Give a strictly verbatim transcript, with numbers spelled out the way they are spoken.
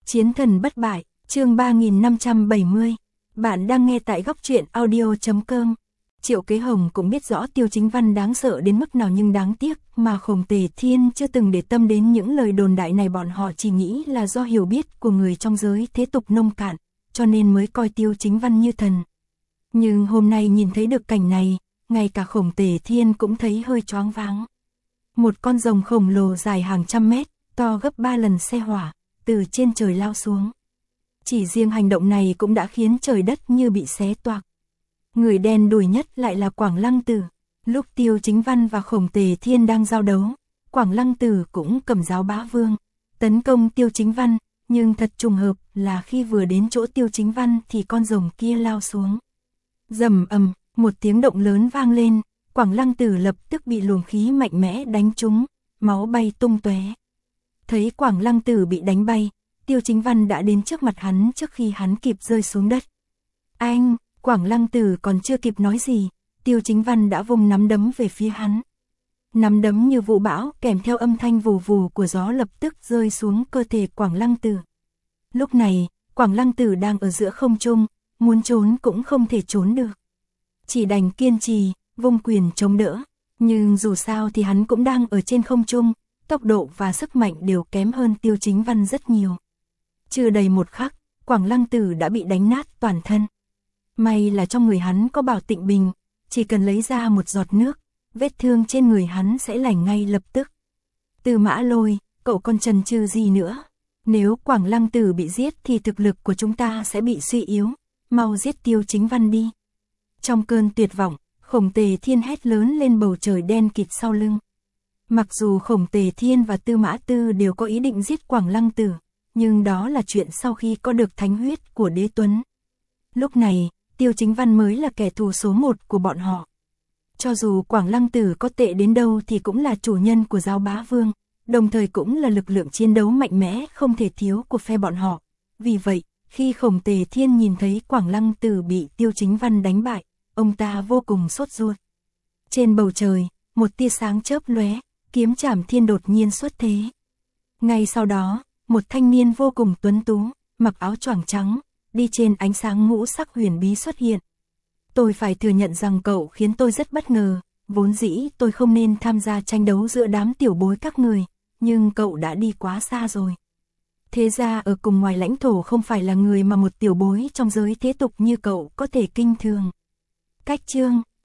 Chiến thần bất bại, chương ba nghìn năm trăm bảy mươi. Bạn đang nghe tại góc truyện audio chấm com. Triệu Kế Hồng cũng biết rõ Tiêu Chính Văn đáng sợ đến mức nào, nhưng đáng tiếc mà Khổng Tề Thiên chưa từng để tâm đến những lời đồn đại này. Bọn họ chỉ nghĩ là do hiểu biết của người trong giới thế tục nông cạn, cho nên mới coi Tiêu Chính Văn như thần. Nhưng hôm nay nhìn thấy được cảnh này, ngay cả Khổng Tề Thiên cũng thấy hơi choáng váng. Một con rồng khổng lồ dài hàng trăm mét, to gấp ba lần xe hỏa, từ trên trời lao xuống. Chỉ riêng hành động này cũng đã khiến trời đất như bị xé toạc. Người đen đủi nhất lại là Quảng Lăng Tử. Lúc Tiêu Chính Văn và Khổng Tề Thiên đang giao đấu, Quảng Lăng Tử cũng cầm giáo bá vương, tấn công Tiêu Chính Văn, nhưng thật trùng hợp là khi vừa đến chỗ Tiêu Chính Văn thì con rồng kia lao xuống. Rầm ầm, một tiếng động lớn vang lên, Quảng Lăng Tử lập tức bị luồng khí mạnh mẽ đánh trúng, máu bay tung tóe. Thấy Quảng Lăng Tử bị đánh bay, Tiêu Chính Văn đã đến trước mặt hắn trước khi hắn kịp rơi xuống đất. Anh, Quảng Lăng Tử còn chưa kịp nói gì, Tiêu Chính Văn đã vung nắm đấm về phía hắn. Nắm đấm như vũ bão kèm theo âm thanh vù vù của gió lập tức rơi xuống cơ thể Quảng Lăng Tử. Lúc này, Quảng Lăng Tử đang ở giữa không trung, muốn trốn cũng không thể trốn được. Chỉ đành kiên trì, vung quyền chống đỡ, nhưng dù sao thì hắn cũng đang ở trên không trung, tốc độ và sức mạnh đều kém hơn Tiêu Chính Văn rất nhiều. Chưa đầy một khắc, Quảng Lăng Tử đã bị đánh nát toàn thân. May là trong người hắn có Bảo Tịnh Bình, chỉ cần lấy ra một giọt nước, vết thương trên người hắn sẽ lành ngay lập tức. Tư Mã Lôi, cậu còn chần chừ gì nữa? Nếu Quảng Lăng Tử bị giết thì thực lực của chúng ta sẽ bị suy yếu, mau giết Tiêu Chính Văn đi. Trong cơn tuyệt vọng, Khổng Tề Thiên hét lớn lên bầu trời đen kịt sau lưng. Mặc dù Khổng Tề Thiên và Tư Mã Tư đều có ý định giết Quảng Lăng Tử, nhưng đó là chuyện sau khi có được thánh huyết của Đế Tuấn. Lúc này, Tiêu Chính Văn mới là kẻ thù số một của bọn họ. Cho dù Quảng Lăng Tử có tệ đến đâu thì cũng là chủ nhân của giáo bá vương, đồng thời cũng là lực lượng chiến đấu mạnh mẽ không thể thiếu của phe bọn họ. Vì vậy, khi Khổng Tề Thiên nhìn thấy Quảng Lăng Tử bị Tiêu Chính Văn đánh bại, ông ta vô cùng sốt ruột. Trên bầu trời, một tia sáng chớp lóe, kiếm trảm thiên đột nhiên xuất thế. Ngay sau đó, một thanh niên vô cùng tuấn tú, mặc áo choàng trắng, đi trên ánh sáng ngũ sắc huyền bí xuất hiện. Tôi phải thừa nhận rằng cậu khiến tôi rất bất ngờ, vốn dĩ tôi không nên tham gia tranh đấu giữa đám tiểu bối các người, nhưng cậu đã đi quá xa rồi. Thế ra ở cùng ngoài lãnh thổ không phải là người mà một tiểu bối trong giới thế tục như cậu có thể kinh thường. Cách chương